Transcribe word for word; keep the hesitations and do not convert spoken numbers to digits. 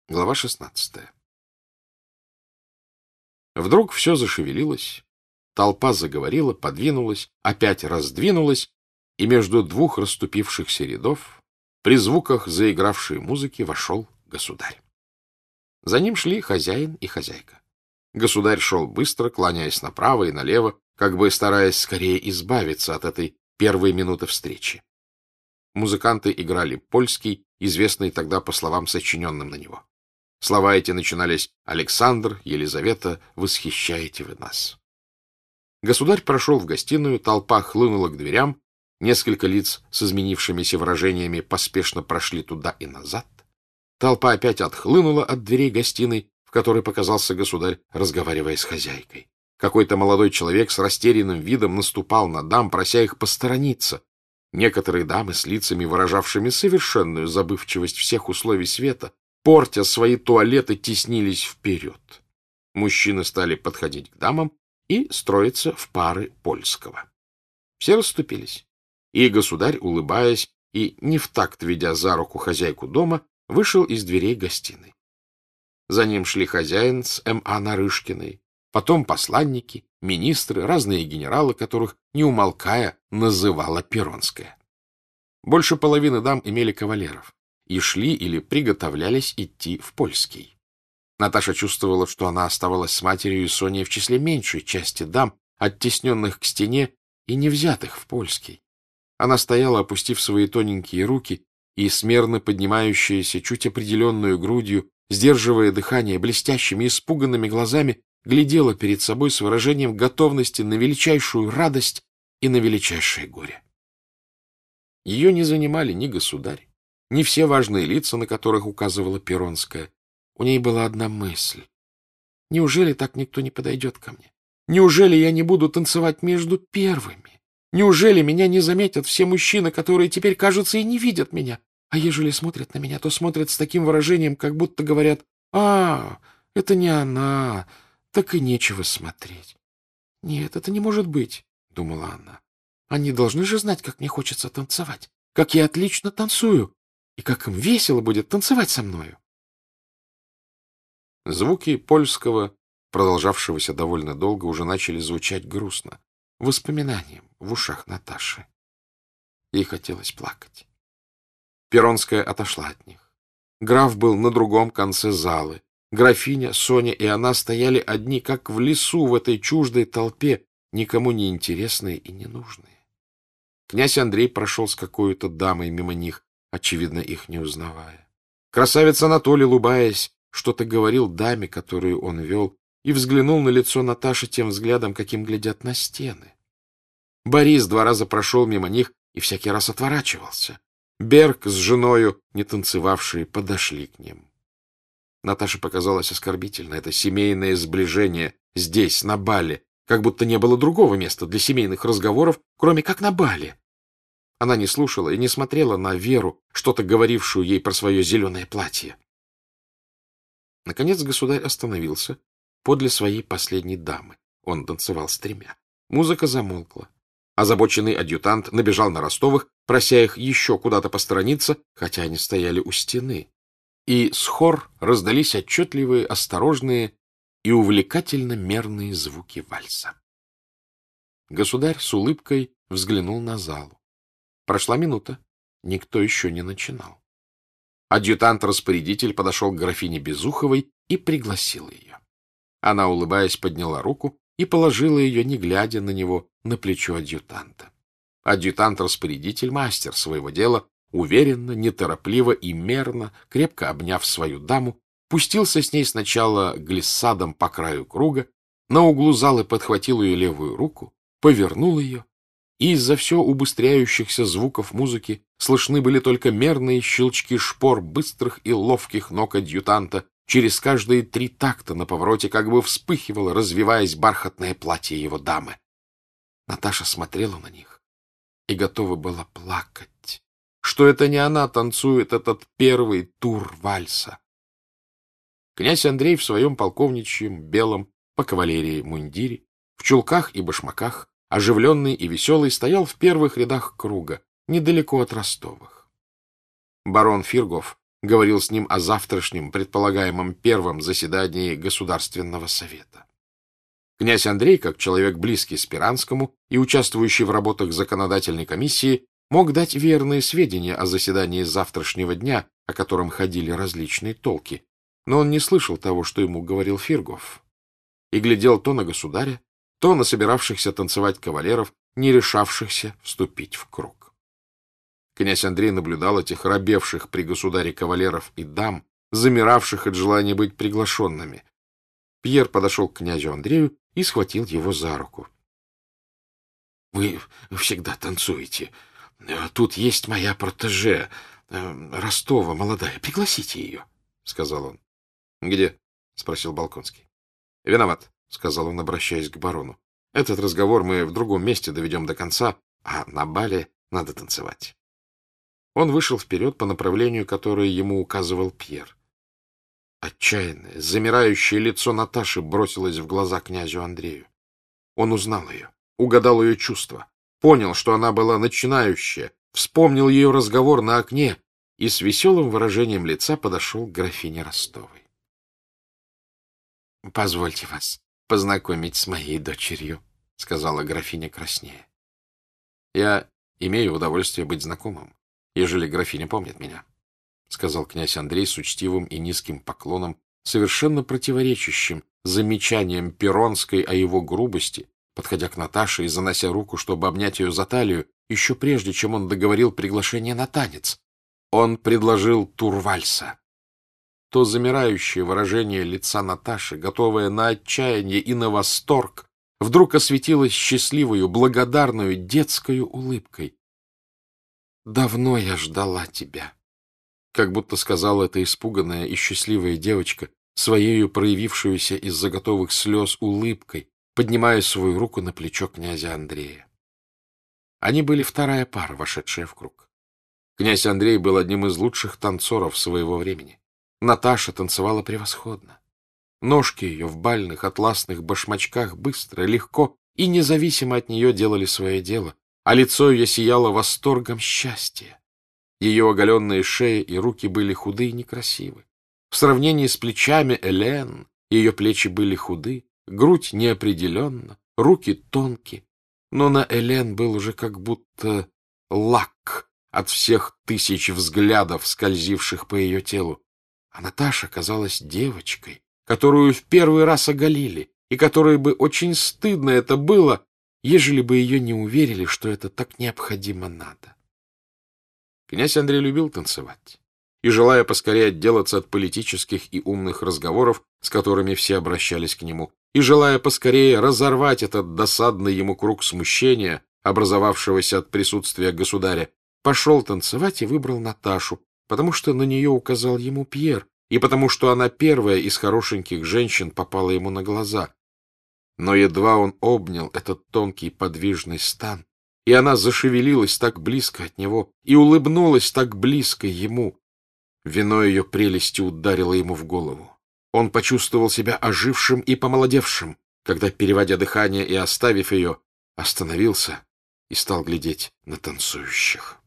Глава шестнадцатая. Вдруг все зашевелилось, толпа заговорила, подвинулась, опять раздвинулась, и между двух расступившихся рядов, при звуках заигравшей музыки, вошел государь. За ним шли хозяин и хозяйка. Государь шел быстро, кланяясь направо и налево, как бы стараясь скорее избавиться от этой первой минуты встречи. Музыканты играли польский, известный тогда по словам, сочиненным на него. Слова эти начинались: «Александр, Елизавета, восхищаете вы нас». Государь прошел в гостиную, толпа хлынула к дверям, несколько лиц с изменившимися выражениями поспешно прошли туда и назад. Толпа опять отхлынула от дверей гостиной, в которой показался государь, разговаривая с хозяйкой. Какой-то молодой человек с растерянным видом наступал на дам, прося их посторониться. Некоторые дамы с лицами, выражавшими совершенную забывчивость всех условий света, портя свои туалеты, теснились вперед. Мужчины стали подходить к дамам и строиться в пары польского. Все расступились, и государь, улыбаясь и не в такт ведя за руку хозяйку дома, вышел из дверей гостиной. За ним шли хозяин с М А Нарышкиной, потом посланники, министры, разные генералы, которых, не умолкая, называла Перонская. Больше половины дам имели кавалеров и шли или приготовлялись идти в польский. Наташа чувствовала, что она оставалась с матерью и Соней в числе меньшей части дам, оттесненных к стене и не взятых в польский. Она стояла, опустив свои тоненькие руки и смерно поднимающаяся чуть определенную грудью, сдерживая дыхание, блестящими, испуганными глазами, глядела перед собой с выражением готовности на величайшую радость и на величайшее горе. Ее не занимали ни государь, ни все важные лица, на которых указывала Перонская. У ней была одна мысль. Неужели так никто не подойдет ко мне? Неужели я не буду танцевать между первыми? Неужели меня не заметят все мужчины, которые теперь, кажется, и не видят меня? А ежели смотрят на меня, то смотрят с таким выражением, как будто говорят: «А, это не она, так и нечего смотреть». «Нет, это не может быть», — думала она. «Они должны же знать, как мне хочется танцевать, как я отлично танцую, и как им весело будет танцевать со мною». Звуки польского, продолжавшегося довольно долго, уже начали звучать грустно, воспоминанием в ушах Наташи. Ей хотелось плакать. Перонская отошла от них. Граф был на другом конце залы. Графиня, Соня и она стояли одни, как в лесу, в этой чуждой толпе, никому не интересные и не нужные. Князь Андрей прошел с какой-то дамой мимо них, очевидно, их не узнавая. Красавец Анатолий, улыбаясь, что-то говорил даме, которую он вел, и взглянул на лицо Наташи тем взглядом, каким глядят на стены. Борис два раза прошел мимо них и всякий раз отворачивался. Берг с женою, не танцевавшие, подошли к ним. Наташе показалось оскорбительно это семейное сближение здесь, на бале, как будто не было другого места для семейных разговоров, кроме как на бале. Она не слушала и не смотрела на Веру, что-то говорившую ей про свое зеленое платье. Наконец государь остановился подле своей последней дамы. Он танцевал с тремя. Музыка замолкла. Озабоченный адъютант набежал на Ростовых, прося их еще куда-то посторониться, хотя они стояли у стены. И с хор раздались отчетливые, осторожные и увлекательно мерные звуки вальса. Государь с улыбкой взглянул на залу. Прошла минута, никто еще не начинал. Адъютант-распорядитель подошел к графине Безуховой и пригласил ее. Она, улыбаясь, подняла руку и положила ее, не глядя на него, на плечо адъютанта. Адъютант-распорядитель, мастер своего дела, уверенно, неторопливо и мерно, крепко обняв свою даму, пустился с ней сначала глиссадом по краю круга, на углу залы подхватил ее левую руку, повернул ее, и из-за все убыстряющихся звуков музыки слышны были только мерные щелчки шпор быстрых и ловких ног адъютанта. Через каждые три такта на повороте как бы вспыхивало, развиваясь, бархатное платье его дамы. Наташа смотрела на них и готова была плакать, что это не она танцует этот первый тур вальса. Князь Андрей в своем полковничьем белом по кавалерии мундире, в чулках и башмаках, оживленный и веселый, стоял в первых рядах круга, недалеко от Ростовых. Барон Фиргов, говорил с ним о завтрашнем, предполагаемом первом заседании Государственного совета. Князь Андрей, как человек близкий Спиранскому и участвующий в работах законодательной комиссии, мог дать верные сведения о заседании завтрашнего дня, о котором ходили различные толки, но он не слышал того, что ему говорил Фиргов, и глядел то на государя, то на собиравшихся танцевать кавалеров, не решавшихся вступить в круг. Князь Андрей наблюдал этих робевших при государе кавалеров и дам, замиравших от желания быть приглашенными. Пьер подошел к князю Андрею и схватил его за руку. — Вы всегда танцуете. Тут есть моя протеже, Ростова, молодая. Пригласите ее, — сказал он. — Где? — спросил Болконский. — Виноват, — сказал он, обращаясь к барону. — Этот разговор мы в другом месте доведем до конца, а на бале надо танцевать. Он вышел вперед по направлению, которое ему указывал Пьер. Отчаянное, замирающее лицо Наташи бросилось в глаза князю Андрею. Он узнал ее, угадал ее чувства, понял, что она была начинающая, вспомнил ее разговор на окне и с веселым выражением лица подошел к графине Ростовой. — Позвольте вас познакомить с моей дочерью, — сказала графиня краснея. — Я имею удовольствие быть знакомым, ежели графиня помнит меня, — сказал князь Андрей с учтивым и низким поклоном, совершенно противоречащим замечанием Пиронской о его грубости, подходя к Наташе и занося руку, чтобы обнять ее за талию, еще прежде, чем он договорил приглашение на танец. Он предложил тур вальса. То замирающее выражение лица Наташи, готовое на отчаяние и на восторг, вдруг осветилось счастливою, благодарную детскою улыбкой. «Давно я ждала тебя», — как будто сказала эта испуганная и счастливая девочка, своею проявившуюся из-за готовых слез улыбкой, поднимая свою руку на плечо князя Андрея. Они были вторая пара, вошедшая в круг. Князь Андрей был одним из лучших танцоров своего времени. Наташа танцевала превосходно. Ножки ее в бальных атласных башмачках быстро, легко и независимо от нее делали свое дело, а лицо ее сияло восторгом счастья. Ее оголенные шеи и руки были худы и некрасивы. В сравнении с плечами Элен ее плечи были худы, грудь неопределенна, руки тонкие, но на Элен был уже как будто лак от всех тысяч взглядов, скользивших по ее телу. А Наташа казалась девочкой, которую в первый раз оголили, и которой бы очень стыдно это было, ежели бы ее не уверили, что это так необходимо надо. Князь Андрей любил танцевать, и, желая поскорее отделаться от политических и умных разговоров, с которыми все обращались к нему, и, желая поскорее разорвать этот досадный ему круг смущения, образовавшегося от присутствия государя, пошел танцевать и выбрал Наташу, потому что на нее указал ему Пьер, и потому что она первая из хорошеньких женщин попала ему на глаза. Но едва он обнял этот тонкий подвижный стан, и она зашевелилась так близко от него и улыбнулась так близко ему, вино ее прелести ударило ему в голову. Он почувствовал себя ожившим и помолодевшим, когда, переводя дыхание и оставив ее, остановился и стал глядеть на танцующих.